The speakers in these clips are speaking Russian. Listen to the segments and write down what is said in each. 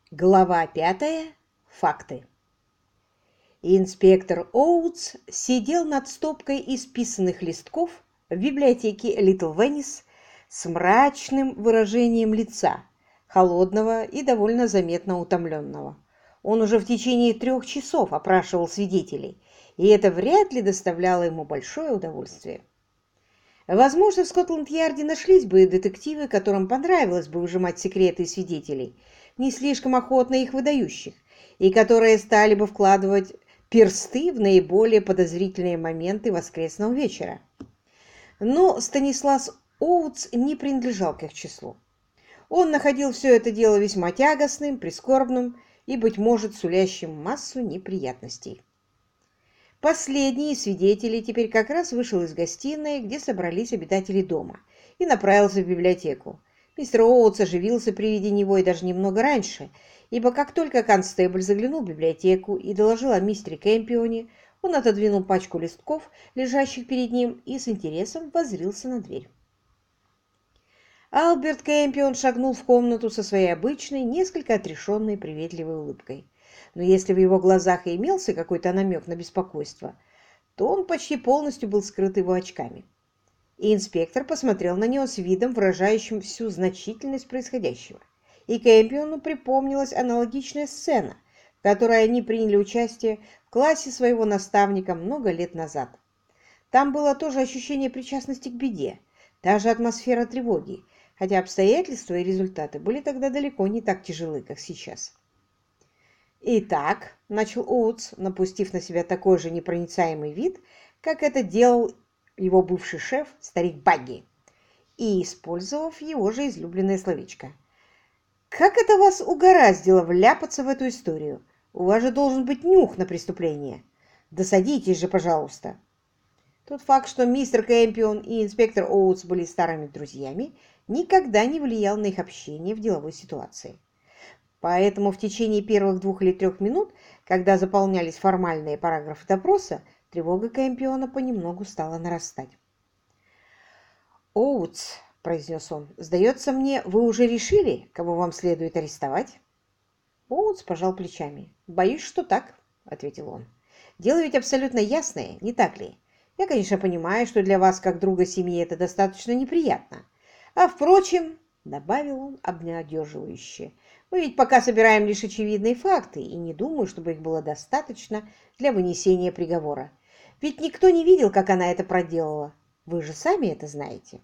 Глава 5. Факты. Инспектор Оутс сидел над стопкой исписанных листков в библиотеке Литл Веннис с мрачным выражением лица, холодного и довольно заметно утомленного. Он уже в течение 3 часов опрашивал свидетелей, и это вряд ли доставляло ему большое удовольствие. Возможно, в Скотланд-Ярде нашлись бы детективы, которым понравилось бы выжимать секреты свидетелей, не слишком охотно их выдающих, и которые стали бы вкладывать персты в наиболее подозрительные моменты воскресного вечера. Но Станислав Оутс не принадлежал к их числу. Он находил все это дело весьма тягостным, прискорбным и, быть может, сулящим массу неприятностей. Последний из свидетелей теперь как раз вышел из гостиной, где собрались обитатели дома, и направился в библиотеку. Мистер Оутс оживился при виде него и даже немного раньше, ибо как только констебль заглянул в библиотеку и доложил о мистере Кэмпионе, он отодвинул пачку листков, лежащих перед ним, и с интересом воззрился на дверь. Альберт Кэмпион шагнул в комнату со своей обычной, несколько отрешенной, приветливой улыбкой. Но если в его глазах и имелся какой-то намек на беспокойство, то он почти полностью был скрыт его очками. И инспектор посмотрел на него с видом, выражающим всю значительность происходящего. И Кэмпиону припомнилась аналогичная сцена, в которой они приняли участие в классе своего наставника много лет назад. Там было тоже ощущение причастности к беде, та же атмосфера тревоги, хотя обстоятельства и результаты были тогда далеко не так тяжелы, как сейчас. «Итак», — начал Оутс, напустив на себя такой же непроницаемый вид, как это делал его бывший шеф, старик Багги, и использовав его же излюбленное словечко. «Как это вас угораздило вляпаться в эту историю? У вас же должен быть нюх на преступление. Да садитесь же, пожалуйста». Тот факт, что мистер Кэмпион и инспектор Оутс были старыми друзьями, никогда не влиял на их общение в деловой ситуации. Поэтому в течение первых 2 или 3 минут, когда заполнялись формальные параграфы допроса, тревога Кэмпиона понемногу стала нарастать. «Оутс», — произнес он, — «сдается мне, вы уже решили, кого вам следует арестовать?» Оутс пожал плечами. «Боюсь, что так», — ответил он. «Дело ведь абсолютно ясное, не так ли? Я, конечно, понимаю, что для вас, как друга семьи, это достаточно неприятно. А, впрочем, — добавил он обнадеживающе, — мы ведь пока собираем лишь очевидные факты, и не думаю, чтобы их было достаточно для вынесения приговора. Ведь никто не видел, как она это проделала. Вы же сами это знаете».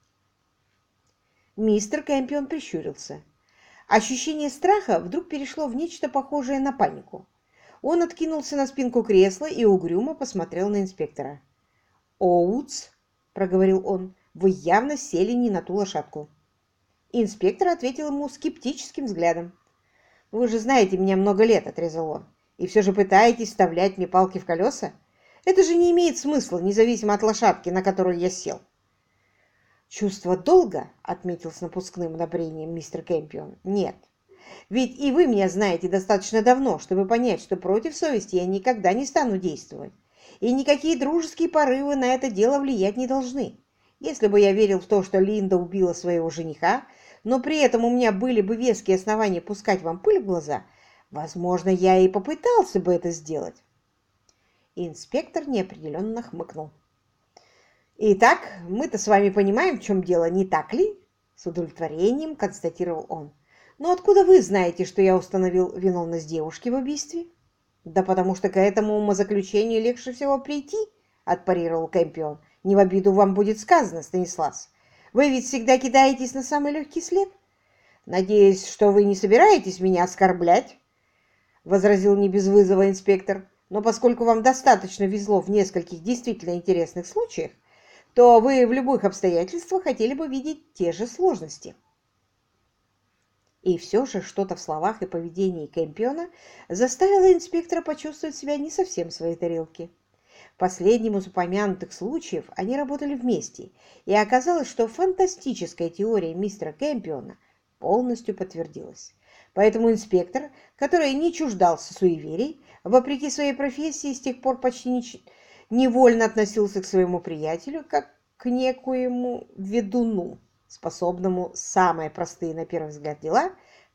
Мистер Кэмпион прищурился. Ощущение страха вдруг перешло в нечто похожее на панику. Он откинулся на спинку кресла и угрюмо посмотрел на инспектора. «Оутс», — проговорил он, — «вы явно сели не на ту лошадку». Инспектор ответил ему скептическим взглядом. «Вы же знаете меня много лет», — отрезал он, — «и все же пытаетесь вставлять мне палки в колеса? Это же не имеет смысла, независимо от лошадки, на которую я сел». «Чувство долга», — отметил с напускным одобрением мистер Кэмпион, — «нет. Ведь и вы меня знаете достаточно давно, чтобы понять, что против совести я никогда не стану действовать. И никакие дружеские порывы на это дело влиять не должны. Если бы я верил в то, что Линда убила своего жениха, но при этом у меня были бы веские основания пускать вам пыль в глаза, возможно, я и попытался бы это сделать». Инспектор неопределенно хмыкнул. «Итак, мы-то с вами понимаем, в чем дело, не так ли?» С удовлетворением констатировал он. «Но откуда вы знаете, что я установил виновность девушки в убийстве?» «Да потому что к этому умозаключению легче всего прийти», — отпарировал Кэмпион. «Не в обиду вам будет сказано, Станислав. Вы ведь всегда кидаетесь на самый легкий след». «Надеюсь, что вы не собираетесь меня оскорблять», — возразил не без вызова инспектор. «Но поскольку вам достаточно везло в нескольких действительно интересных случаях, то вы в любых обстоятельствах хотели бы видеть те же сложности». И все же что-то в словах и поведении Кэмпиона заставило инспектора почувствовать себя не совсем в своей тарелке. В последнем из упомянутых случаев они работали вместе, и оказалось, что фантастическая теория мистера Кэмпиона полностью подтвердилась. Поэтому инспектор, который не чуждался суеверий, вопреки своей профессии, с тех пор почти невольно относился к своему приятелю как к некоему ведуну, способному самые простые на первый взгляд дела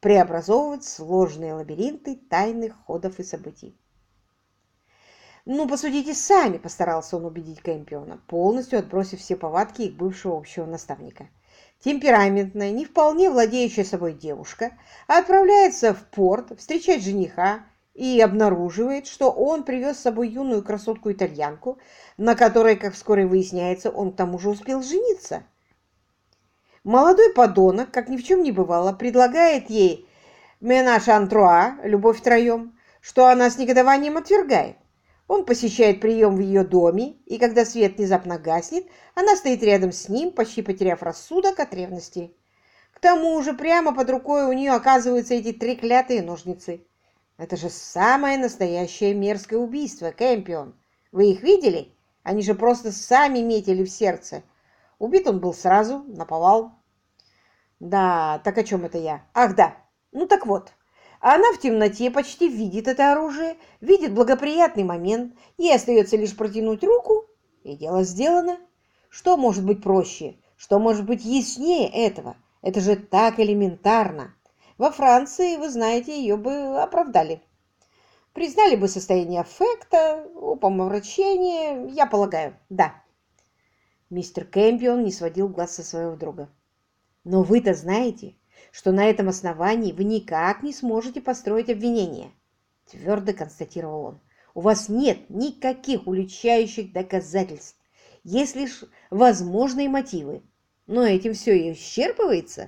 преобразовывать сложные лабиринты тайных ходов и событий. «Ну, посудите сами», — постарался он убедить Кэмпиона, полностью отбросив все повадки их бывшего общего наставника. Темпераментная, не вполне владеющая собой девушка отправляется в порт встречать жениха и обнаруживает, что он привез с собой юную красотку-итальянку, на которой, как вскоре выясняется, он к тому же успел жениться. Молодой подонок, как ни в чем не бывало, предлагает ей «менаж ан-труа», любовь втроем, что она с негодованием отвергает. Он посещает прием в ее доме, и когда свет внезапно гаснет, она стоит рядом с ним, почти потеряв рассудок от ревности. К тому же прямо под рукой у нее оказываются эти треклятые ножницы. Это же самое настоящее мерзкое убийство, Кэмпион. Вы их видели? Они же просто сами метили в сердце. Убит он был сразу, наповал. Да, так о чем это я? Ах, да. Ну так вот. Она в темноте почти видит это оружие, видит благоприятный момент, ей остается лишь протянуть руку, и дело сделано. Что может быть проще? Что может быть яснее этого? Это же так элементарно. Во Франции, вы знаете, ее бы оправдали. Признали бы состояние аффекта, умопомрачения, я полагаю, да. Мистер Кэмпион не сводил глаз со своего друга. Но вы-то знаете, что на этом основании вы никак не сможете построить обвинение, твердо констатировал он. У вас нет никаких уличающих доказательств, есть лишь возможные мотивы. Но этим все и исчерпывается.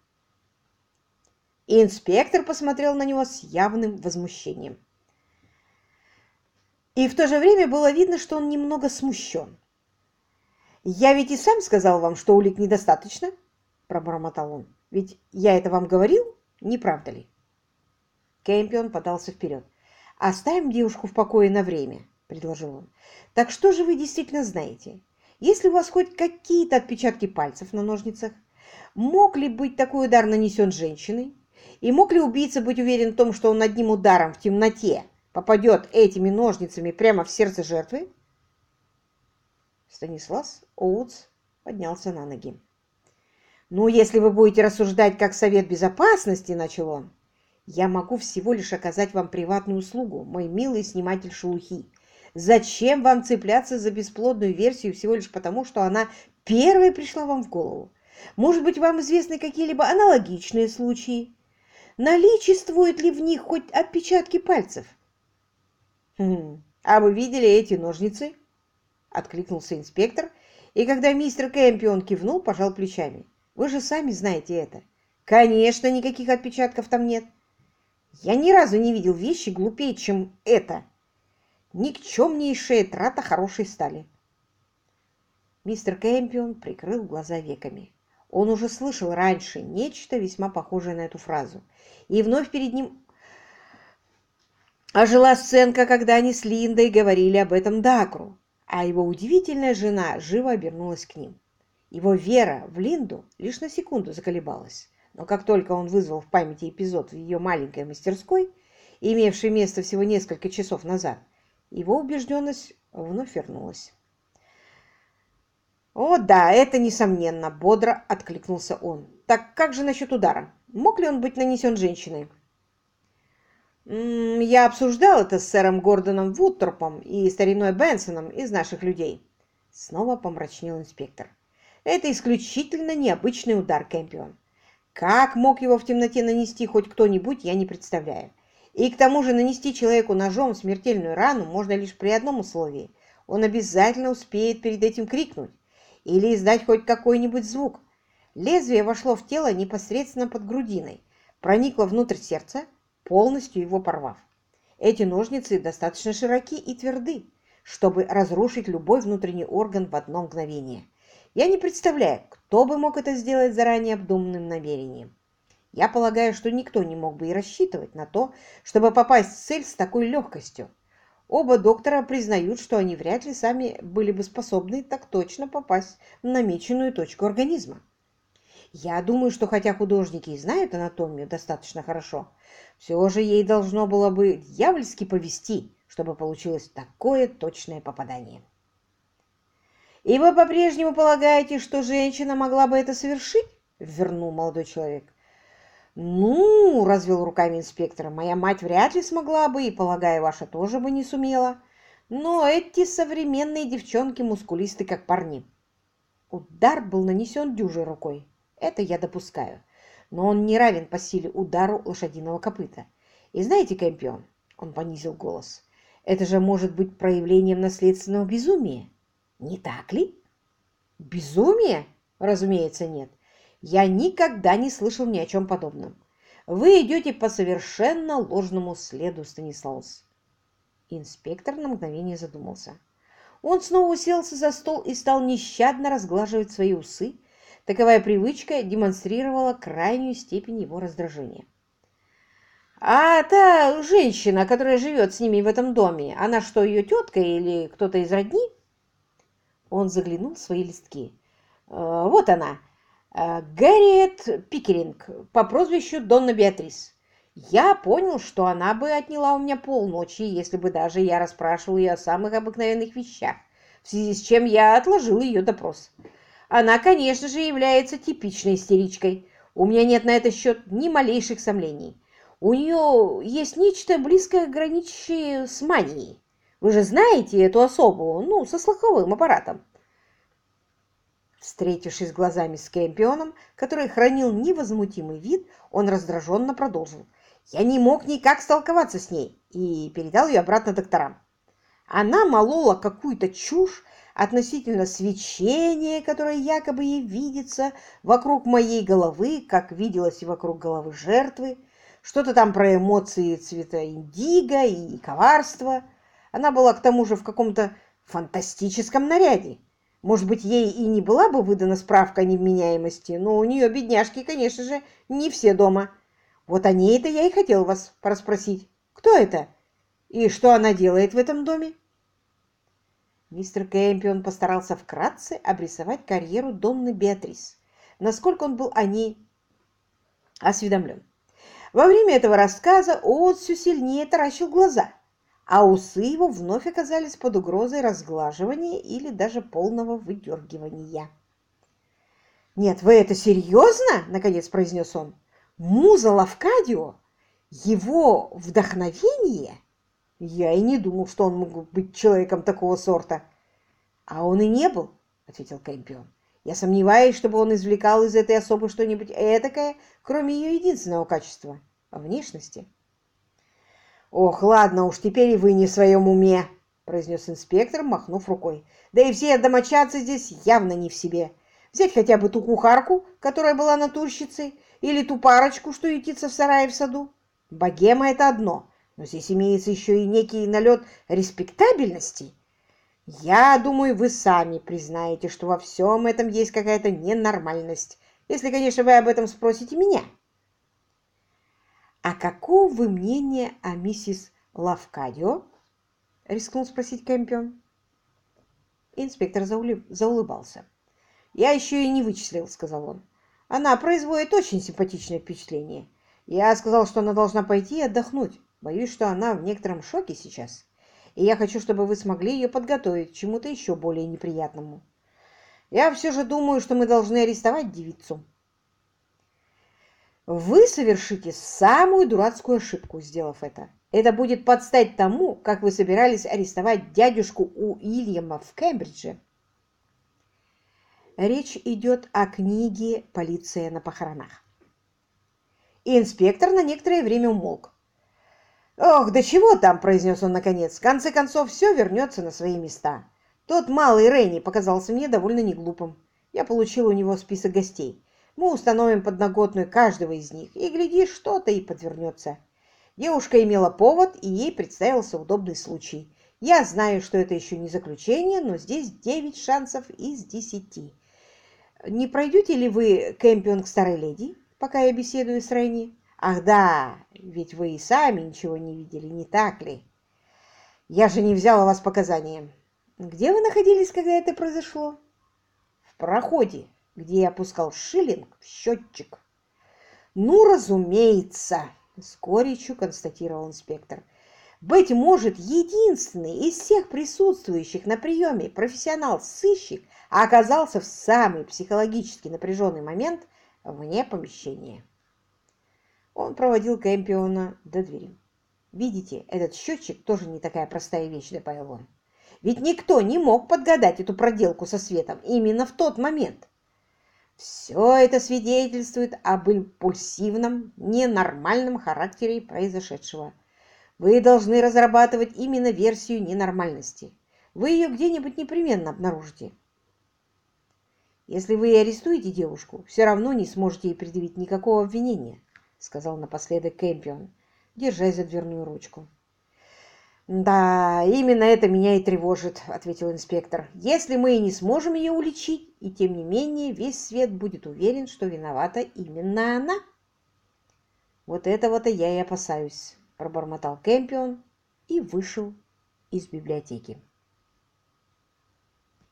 И инспектор посмотрел на него с явным возмущением. И в то же время было видно, что он немного смущен. «Я ведь и сам сказал вам, что улик недостаточно», – пробормотал он. «Ведь я это вам говорил, не правда ли?» Кэмпион подался вперед. «Оставим девушку в покое на время», – предложил он. «Так что же вы действительно знаете? Есть ли у вас хоть какие-то отпечатки пальцев на ножницах? Мог ли быть такой удар нанесен женщиной? И мог ли убийца быть уверен в том, что он одним ударом в темноте попадет этими ножницами прямо в сердце жертвы?» Станислав Оутс поднялся на ноги. «Ну, если вы будете рассуждать как совет безопасности, — начал он, — я могу всего лишь оказать вам приватную услугу, мой милый сниматель шелухи. Зачем вам цепляться за бесплодную версию всего лишь потому, что она первой пришла вам в голову? Может быть, вам известны какие-либо аналогичные случаи? Наличествуют ли в них хоть отпечатки пальцев?» «А вы видели эти ножницы?» — откликнулся инспектор, и когда мистер Кэмпион кивнул, пожал плечами. «Вы же сами знаете это. Конечно, никаких отпечатков там нет. Я ни разу не видел вещи глупее, чем это. Никчемнейшая трата хорошей стали». Мистер Кэмпион прикрыл глаза веками. Он уже слышал раньше нечто весьма похожее на эту фразу. И вновь перед ним ожила сценка, когда они с Линдой говорили об этом Дакру, а его удивительная жена живо обернулась к ним. Его вера в Линду лишь на секунду заколебалась, но как только он вызвал в памяти эпизод в ее маленькой мастерской, имевший место всего несколько часов назад, его убежденность вновь вернулась. «О, да, это несомненно», — бодро откликнулся он. «Так как же насчет удара? Мог ли он быть нанесен женщиной?» «Я обсуждал это с сэром Гордоном Вудторпом и стариной Бенсоном из наших людей». Снова помрачнел инспектор. «Это исключительно необычный удар, Кэмпион. Как мог его в темноте нанести хоть кто-нибудь, я не представляю. И к тому же нанести человеку ножом смертельную рану можно лишь при одном условии. Он обязательно успеет перед этим крикнуть или издать хоть какой-нибудь звук. Лезвие вошло в тело непосредственно под грудиной, проникло внутрь сердца, полностью его порвав. Эти ножницы достаточно широки и тверды, чтобы разрушить любой внутренний орган в одно мгновение. Я не представляю, кто бы мог это сделать заранее обдуманным намерением. Я полагаю, что никто не мог бы и рассчитывать на то, чтобы попасть в цель с такой легкостью. Оба доктора признают, что они вряд ли сами были бы способны так точно попасть в намеченную точку организма. Я думаю, что хотя художники и знают анатомию достаточно хорошо, все же ей должно было бы дьявольски повезти, чтобы получилось такое точное попадание. «И вы по-прежнему полагаете, что женщина могла бы это совершить?» — вернул молодой человек. «Ну, — развел руками инспектор, — моя мать вряд ли смогла бы, и, полагаю, ваша тоже бы не сумела. Но эти современные девчонки мускулисты, как парни». Удар был нанесен дюжей рукой. Это я допускаю. Но он не равен по силе удару лошадиного копыта. И знаете, Кэмпион, — он понизил голос, — это же может быть проявлением наследственного безумия. Не так ли? Безумие? Разумеется, нет. Я никогда не слышал ни о чем подобном. Вы идете по совершенно ложному следу, Станислаус. Инспектор на мгновение задумался. Он снова уселся за стол и стал нещадно разглаживать свои усы. Таковая привычка демонстрировала крайнюю степень его раздражения. «А та женщина, которая живет с ними в этом доме, она что, ее тетка или кто-то из родни?» Он заглянул в свои листки. «Вот она, Гарриет Пикеринг, по прозвищу Донна Беатрис. Я понял, что она бы отняла у меня полночи, если бы даже я расспрашивал ее о самых обыкновенных вещах, в связи с чем я отложил ее допрос. Она, конечно же, является типичной истеричкой. У меня нет на этот счет ни малейших сомнений. У нее есть нечто близкое, граничащее с манией. Вы же знаете эту особу, ну, со слуховым аппаратом». Встретившись глазами с Кэмпионом, который хранил невозмутимый вид, он раздраженно продолжил. «Я не мог никак столковаться с ней и передал ее обратно докторам. Она молола какую-то чушь относительно свечения, которое якобы ей видится вокруг моей головы, как виделось и вокруг головы жертвы, что-то там про эмоции цвета индиго и коварство. Она была к тому же в каком-то фантастическом наряде. Может быть, ей и не была бы выдана справка о невменяемости, но у нее, бедняжки, конечно же, не все дома. Вот о ней-то я и хотел вас порасспросить. Кто это? И что она делает в этом доме?» Мистер Кэмпион постарался вкратце обрисовать карьеру Донны Беатрис, насколько он был о ней осведомлен. Во время этого рассказа Оуэн все сильнее таращил глаза, а усы его вновь оказались под угрозой разглаживания или даже полного выдергивания. «Нет, вы это серьезно?» — наконец произнес он. «Муза Лавкадио? Его вдохновение? Я и не думал, что он мог быть человеком такого сорта». «А он и не был», — ответил Кэмпион. «Я сомневаюсь, чтобы он извлекал из этой особы что-нибудь этакое, кроме ее единственного качества — внешности». «Ох, ладно уж, теперь и вы не в своем уме», — произнес инспектор, махнув рукой. «Да и все домочадцы здесь явно не в себе. Взять хотя бы ту кухарку, которая была натурщицей, или ту парочку, что ютится в сарае в саду. Богема — это одно, но здесь имеется еще и некий налет респектабельности. Я думаю, вы сами признаете, что во всем этом есть какая-то ненормальность, если, конечно, вы об этом спросите меня». «А какого вы мнения о миссис Лавкадио?» — рискнул спросить Кэмпион. Инспектор заулыбался. «Я еще и не вычислил», — сказал он. «Она производит очень симпатичное впечатление. Я сказал, что она должна пойти и отдохнуть. Боюсь, что она в некотором шоке сейчас. И я хочу, чтобы вы смогли ее подготовить к чему-то еще более неприятному. Я все же думаю, что мы должны арестовать девицу». «Вы совершите самую дурацкую ошибку, сделав это. Это будет подстать тому, как вы собирались арестовать дядюшку Уильяма в Кембридже». Речь идет о книге «Полиция на похоронах». И инспектор на некоторое время умолк. «Ох, да чего там!» – произнес он наконец. «В конце концов, все вернется на свои места. Тот малый Ренни показался мне довольно неглупым. Я получил у него список гостей. Мы установим подноготную каждого из них, и, глядишь, что-то и подвернется». Девушка имела повод, и ей представился удобный случай. Я знаю, что это еще не заключение, но здесь 9 шансов из 10. Не пройдете ли вы, Кэмпион, к старой леди, пока я беседую с Ренни? Ах да, ведь вы и сами ничего не видели, не так ли? Я же не взял у вас показания. Где вы находились, когда это произошло? В проходе, где я опускал шиллинг в счетчик. Ну, разумеется, с горечью констатировал инспектор. Быть может, единственный из всех присутствующих на приеме профессионал-сыщик оказался в самый психологически напряженный момент вне помещения. Он проводил Кэмпиона до двери. «Видите, этот счетчик тоже не такая простая вещь», — добавил он. «Ведь никто не мог подгадать эту проделку со светом именно в тот момент. Все это свидетельствует об импульсивном, ненормальном характере произошедшего. Вы должны разрабатывать именно версию ненормальности. Вы ее где-нибудь непременно обнаружите. Если вы и арестуете девушку, все равно не сможете ей предъявить никакого обвинения», — сказал напоследок Кэмпион, держась за дверную ручку. «Да, именно это меня и тревожит», — ответил инспектор. «Если мы и не сможем ее уличить, и тем не менее весь свет будет уверен, что виновата именно она». «Вот этого-то я и опасаюсь», — пробормотал Кэмпион и вышел из библиотеки.